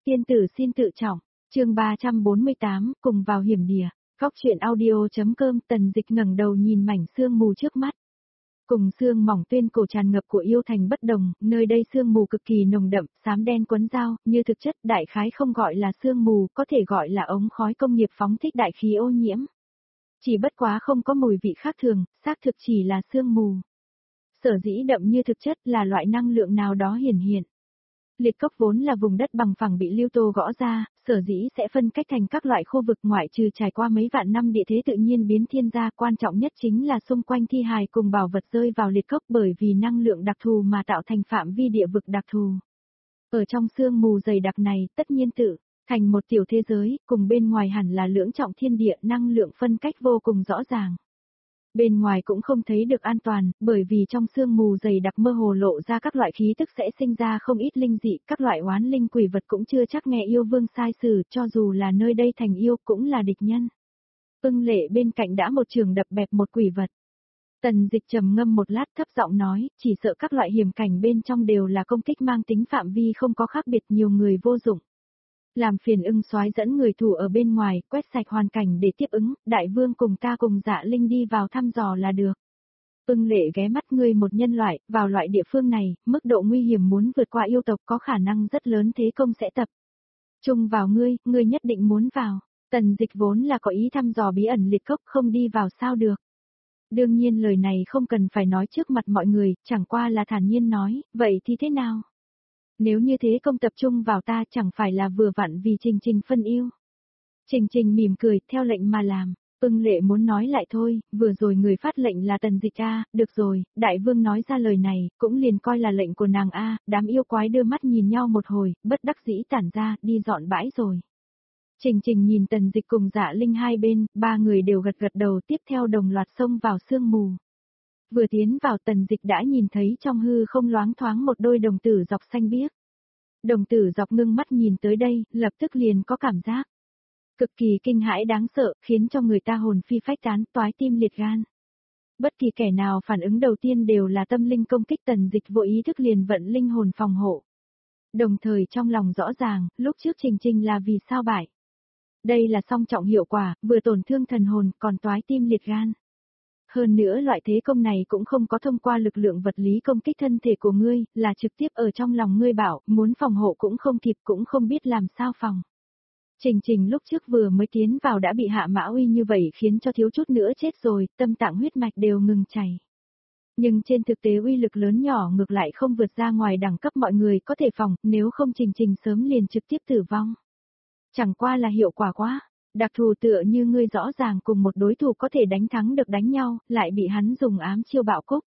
Tiên tử xin tự trọng, chương 348, cùng vào hiểm địa. Góc truyện audio.com. Tần Dịch ngẩng đầu nhìn mảnh sương mù trước mắt. Cùng sương mỏng tuyên cổ tràn ngập của yêu thành bất đồng, nơi đây sương mù cực kỳ nồng đậm, xám đen quấn dao, như thực chất đại khái không gọi là sương mù, có thể gọi là ống khói công nghiệp phóng thích đại khí ô nhiễm. Chỉ bất quá không có mùi vị khác thường, xác thực chỉ là sương mù. Sở dĩ đậm như thực chất là loại năng lượng nào đó hiển hiện. Liệt cốc vốn là vùng đất bằng phẳng bị lưu tô gõ ra, sở dĩ sẽ phân cách thành các loại khu vực ngoại trừ trải qua mấy vạn năm địa thế tự nhiên biến thiên gia, quan trọng nhất chính là xung quanh thi hài cùng bảo vật rơi vào liệt cốc bởi vì năng lượng đặc thù mà tạo thành phạm vi địa vực đặc thù. Ở trong sương mù dày đặc này, tất nhiên tự thành một tiểu thế giới, cùng bên ngoài hẳn là lưỡng trọng thiên địa, năng lượng phân cách vô cùng rõ ràng. Bên ngoài cũng không thấy được an toàn, bởi vì trong sương mù dày đặc mơ hồ lộ ra các loại khí tức sẽ sinh ra không ít linh dị, các loại oán linh quỷ vật cũng chưa chắc nghe yêu vương sai sử, cho dù là nơi đây thành yêu cũng là địch nhân. Ưng Lệ bên cạnh đã một trường đập bẹp một quỷ vật. Tần Dịch trầm ngâm một lát thấp giọng nói, chỉ sợ các loại hiểm cảnh bên trong đều là công kích mang tính phạm vi không có khác biệt, nhiều người vô dụng. Làm phiền Ưng soái dẫn người thủ ở bên ngoài, quét sạch hoàn cảnh để tiếp ứng, đại vương cùng ta cùng Dạ Linh đi vào thăm dò là được. Ưng Lệ ghé mắt, ngươi một nhân loại, vào loại địa phương này, mức độ nguy hiểm muốn vượt qua yêu tộc có khả năng rất lớn, thế công sẽ tập trung vào ngươi nhất định muốn vào. Tần Dịch vốn là có ý thăm dò bí ẩn liệt cốc, không đi vào sao được. Đương nhiên lời này không cần phải nói trước mặt mọi người, chẳng qua là thản nhiên nói, vậy thì thế nào? Nếu như thế công tập trung vào ta chẳng phải là vừa vặn vì Trình Trình phân yêu. Trình Trình mỉm cười, theo lệnh mà làm. Ưng Lệ muốn nói lại thôi, vừa rồi người phát lệnh là Tần Dịch a, được rồi, đại vương nói ra lời này, cũng liền coi là lệnh của nàng a. Đám yêu quái đưa mắt nhìn nhau một hồi, bất đắc dĩ tản ra, đi dọn bãi rồi. Trình Trình nhìn Tần Dịch cùng Dạ Linh hai bên, ba người đều gật gật đầu, tiếp theo đồng loạt xông vào sương mù. Vừa tiến vào Tần Dịch đã nhìn thấy trong hư không loáng thoáng một đôi đồng tử dọc xanh biếc. Đồng tử dọc ngưng mắt nhìn tới đây, lập tức liền có cảm giác cực kỳ kinh hãi đáng sợ, khiến cho người ta hồn phi phách tán, toái tim liệt gan. Bất kỳ kẻ nào phản ứng đầu tiên đều là tâm linh công kích. Tần Dịch vô ý thức liền vận linh hồn phòng hộ. Đồng thời trong lòng rõ ràng, lúc trước Trình Trình là vì sao bại. Đây là song trọng hiệu quả, vừa tổn thương thần hồn, còn toái tim liệt gan. Hơn nữa loại thế công này cũng không có thông qua lực lượng vật lý công kích thân thể của ngươi, là trực tiếp ở trong lòng ngươi bảo, muốn phòng hộ cũng không kịp, cũng không biết làm sao phòng. Trình Trình lúc trước vừa mới tiến vào đã bị Hạ Mã Uy như vậy khiến cho thiếu chút nữa chết rồi, tâm tạng huyết mạch đều ngừng chảy. Nhưng trên thực tế uy lực lớn nhỏ ngược lại không vượt ra ngoài đẳng cấp mọi người có thể phòng, nếu không Trình Trình sớm liền trực tiếp tử vong. Chẳng qua là hiệu quả quá. Đặc thù tựa như ngươi rõ ràng cùng một đối thủ có thể đánh thắng được đánh nhau, lại bị hắn dùng ám chiêu bạo cúc.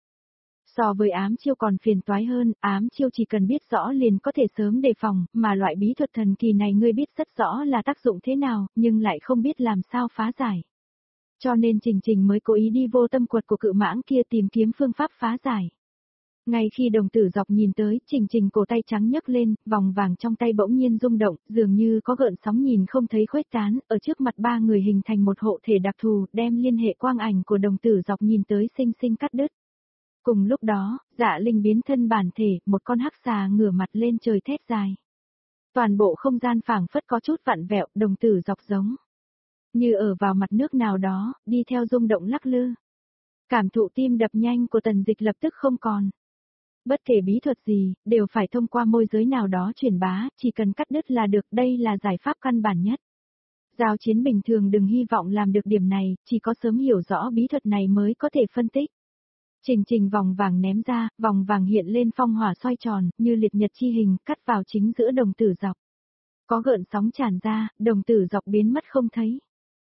So với ám chiêu còn phiền toái hơn, ám chiêu chỉ cần biết rõ liền có thể sớm đề phòng, mà loại bí thuật thần kỳ này ngươi biết rất rõ là tác dụng thế nào, nhưng lại không biết làm sao phá giải. Cho nên Trình Trình mới cố ý đi vô tâm quật của cự mãng kia tìm kiếm phương pháp phá giải. Ngay khi đồng tử dọc nhìn tới, Trình Trình cổ tay trắng nhấc lên, vòng vàng trong tay bỗng nhiên rung động, dường như có gợn sóng nhìn không thấy khuếch tán, ở trước mặt ba người hình thành một hộ thể đặc thù, đem liên hệ quang ảnh của đồng tử dọc nhìn tới sinh sinh cắt đứt. Cùng lúc đó, Dạ Linh biến thân bản thể, một con hắc xà ngửa mặt lên trời thét dài. Toàn bộ không gian phảng phất có chút vặn vẹo, đồng tử dọc giống như ở vào mặt nước nào đó, đi theo rung động lắc lư. Cảm thụ tim đập nhanh của Tần Dịch lập tức không còn. Bất kể bí thuật gì, đều phải thông qua môi giới nào đó truyền bá, chỉ cần cắt đứt là được, đây là giải pháp căn bản nhất. Giao chiến bình thường đừng hy vọng làm được điểm này, chỉ có sớm hiểu rõ bí thuật này mới có thể phân tích. Trình Trình vòng vàng ném ra, vòng vàng hiện lên phong hỏa xoay tròn, như liệt nhật chi hình, cắt vào chính giữa đồng tử dọc. Có gợn sóng tràn ra, đồng tử dọc biến mất không thấy.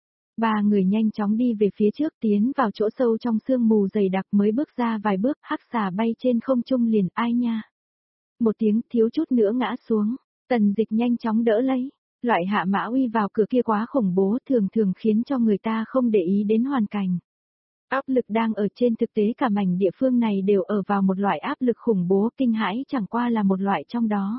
Ba người nhanh chóng đi về phía trước, tiến vào chỗ sâu trong sương mù dày đặc, mới bước ra vài bước, hắc xà bay trên không trung liền, ai nha. Một tiếng, thiếu chút nữa ngã xuống. Tần Dịch nhanh chóng đỡ lấy. Loại Hạ Mã Uy vào cửa kia quá khủng bố, thường thường khiến cho người ta không để ý đến hoàn cảnh. Áp lực đang ở trên, thực tế cả mảnh địa phương này đều ở vào một loại áp lực khủng bố, kinh hãi chẳng qua là một loại trong đó.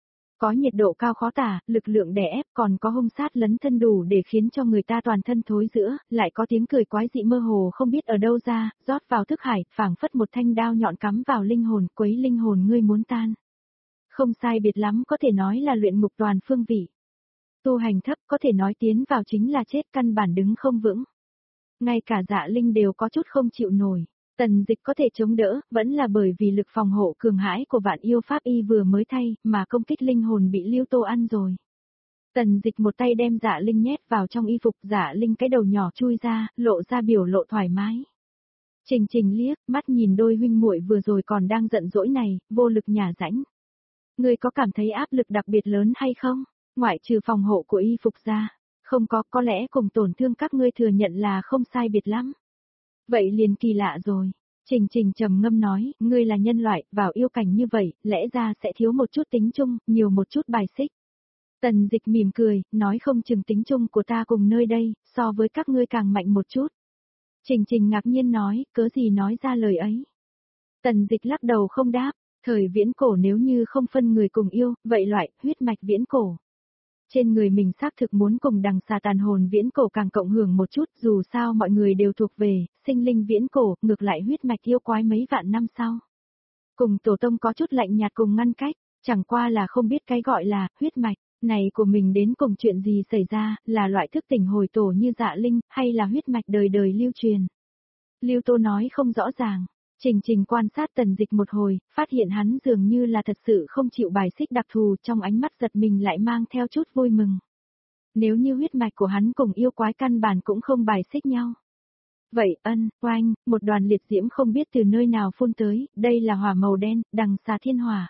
Có nhiệt độ cao khó tả, lực lượng đè ép, còn có hung sát lấn thân đủ để khiến cho người ta toàn thân thối rữa, lại có tiếng cười quái dị mơ hồ không biết ở đâu ra, rót vào thức hải, phảng phất một thanh đao nhọn cắm vào linh hồn, quấy linh hồn ngươi muốn tan. Không sai biệt lắm có thể nói là luyện ngục toàn phương vị. Tu hành thấp có thể nói tiến vào chính là chết, căn bản đứng không vững. Ngay cả Dạ Linh đều có chút không chịu nổi. Tần Dịch có thể chống đỡ, vẫn là bởi vì lực phòng hộ cường hãi của Vạn Yêu Pháp Y vừa mới thay, mà công kích linh hồn bị Lưu Tô ăn rồi. Tần Dịch một tay đem Dạ Linh nhét vào trong y phục, Dạ Linh cái đầu nhỏ chui ra, lộ ra biểu lộ thoải mái. Trình Trình liếc mắt nhìn đôi huynh muội vừa rồi còn đang giận dỗi này, vô lực nhả rãnh. Ngươi có cảm thấy áp lực đặc biệt lớn hay không? Ngoại trừ phòng hộ của y phục ra, không có lẽ cùng tổn thương các ngươi thừa nhận là không sai biệt lắm. Vậy liền kỳ lạ rồi. Trình Trình trầm ngâm nói, ngươi là nhân loại, vào yêu cảnh như vậy, lẽ ra sẽ thiếu một chút tính chung, nhiều một chút bài xích. Tần Dịch mỉm cười, nói không chừng tính chung của ta cùng nơi đây, so với các ngươi càng mạnh một chút. Trình Trình ngạc nhiên nói, cớ gì nói ra lời ấy. Tần Dịch lắc đầu không đáp, thời viễn cổ nếu như không phân người cùng yêu, vậy loại, huyết mạch viễn cổ. Trên người mình xác thực muốn cùng đằng xà tàn hồn viễn cổ càng cộng hưởng một chút, dù sao mọi người đều thuộc về, sinh linh viễn cổ, ngược lại huyết mạch yêu quái mấy vạn năm sau. Cùng tổ tông có chút lạnh nhạt cùng ngăn cách, chẳng qua là không biết cái gọi là, huyết mạch, này của mình đến cùng chuyện gì xảy ra, là loại thức tỉnh hồi tổ như Dạ Linh, hay là huyết mạch đời đời lưu truyền. Lưu Tô nói không rõ ràng. Trình Trình quan sát Tần Dịch một hồi, phát hiện hắn dường như là thật sự không chịu bài xích đặc thù, trong ánh mắt giật mình lại mang theo chút vui mừng. Nếu như huyết mạch của hắn cùng yêu quái căn bản cũng không bài xích nhau. Vậy oanh, một đoàn liệt diễm không biết từ nơi nào phun tới, đây là hỏa màu đen, đằng xà thiên hỏa.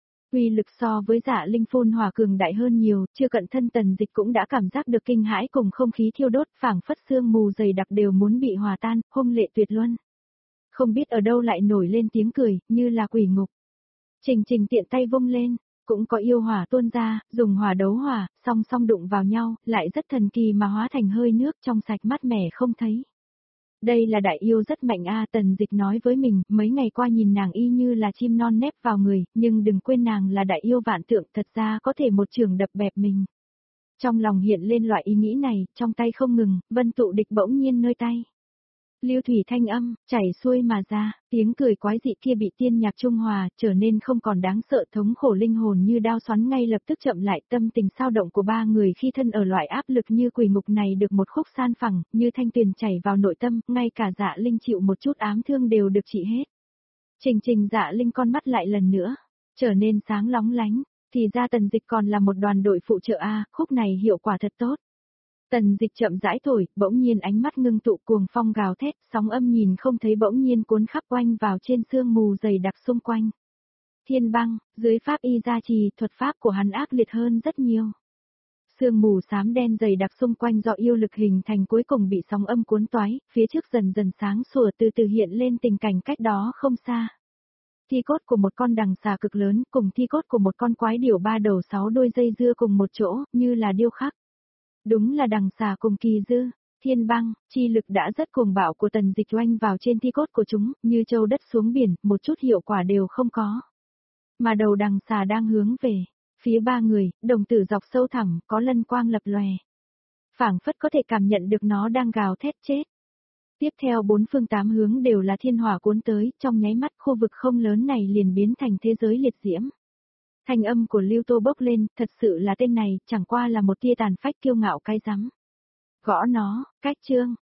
Uy lực so với Dạ Linh phun hỏa cường đại hơn nhiều, chưa cận thân Tần Dịch cũng đã cảm giác được kinh hãi cùng không khí thiêu đốt, phảng phất sương mù dày đặc đều muốn bị hòa tan, hung lệ tuyệt luân. Không biết ở đâu lại nổi lên tiếng cười, như là quỷ ngục. Trình Trình tiện tay vung lên, cũng có yêu hỏa tuôn ra, dùng hỏa đấu hỏa, song song đụng vào nhau, lại rất thần kỳ mà hóa thành hơi nước trong sạch mát mẻ không thấy. Đây là đại yêu rất mạnh a, Tần Dịch nói với mình, mấy ngày qua nhìn nàng y như là chim non nép vào người, nhưng đừng quên nàng là đại yêu vạn tượng, thật ra có thể một trường đập bẹp mình. Trong lòng hiện lên loại ý nghĩ này, trong tay không ngừng, vân tụ địch bỗng nhiên nơi tay. Lưu thủy thanh âm, chảy xuôi mà ra, tiếng cười quái dị kia bị tiên nhạc trung hòa, trở nên không còn đáng sợ, thống khổ linh hồn như đao xoắn ngay lập tức chậm lại, tâm tình sao động của ba người khi thân ở loại áp lực như quỷ ngục này được một khúc san phẳng, như thanh tuyền chảy vào nội tâm, ngay cả Dạ Linh chịu một chút ám thương đều được trị hết. Trình Trình Dạ Linh con mắt lại lần nữa, trở nên sáng lóng lánh, thì ra Tần Dịch còn là một đoàn đội phụ trợ a, khúc này hiệu quả thật tốt. Tần Dịch chậm rãi thổi, bỗng nhiên ánh mắt ngưng tụ cuồng phong gào thét, sóng âm nhìn không thấy bỗng nhiên cuốn khắp quanh vào trên sương mù dày đặc xung quanh. Thiên băng, dưới pháp y gia trì, thuật pháp của hắn ác liệt hơn rất nhiều. Sương mù xám đen dày đặc xung quanh do yêu lực hình thành cuối cùng bị sóng âm cuốn toái, phía trước dần dần sáng sủa từ từ hiện lên tình cảnh cách đó không xa. Thi cốt của một con đằng xà cực lớn cùng thi cốt của một con quái điểu ba đầu sáu đôi dây dưa cùng một chỗ, như là điêu khắc. Đúng là đằng xà cùng kỳ dư, thiên băng, chi lực đã rất cuồng bạo của Tần Dịch oanh vào trên thi cốt của chúng, như châu đất xuống biển, một chút hiệu quả đều không có. Mà đầu đằng xà đang hướng về, phía ba người, đồng tử dọc sâu thẳng, có lân quang lập lòe. Phảng phất có thể cảm nhận được nó đang gào thét chết. Tiếp theo bốn phương tám hướng đều là thiên hỏa cuốn tới, trong nháy mắt khu vực không lớn này liền biến thành thế giới liệt diễm. Thanh âm của Lưu Tô bốc lên, thật sự là tên này, chẳng qua là một tia tàn phách kiêu ngạo cái rắm. Gõ nó, cách chương,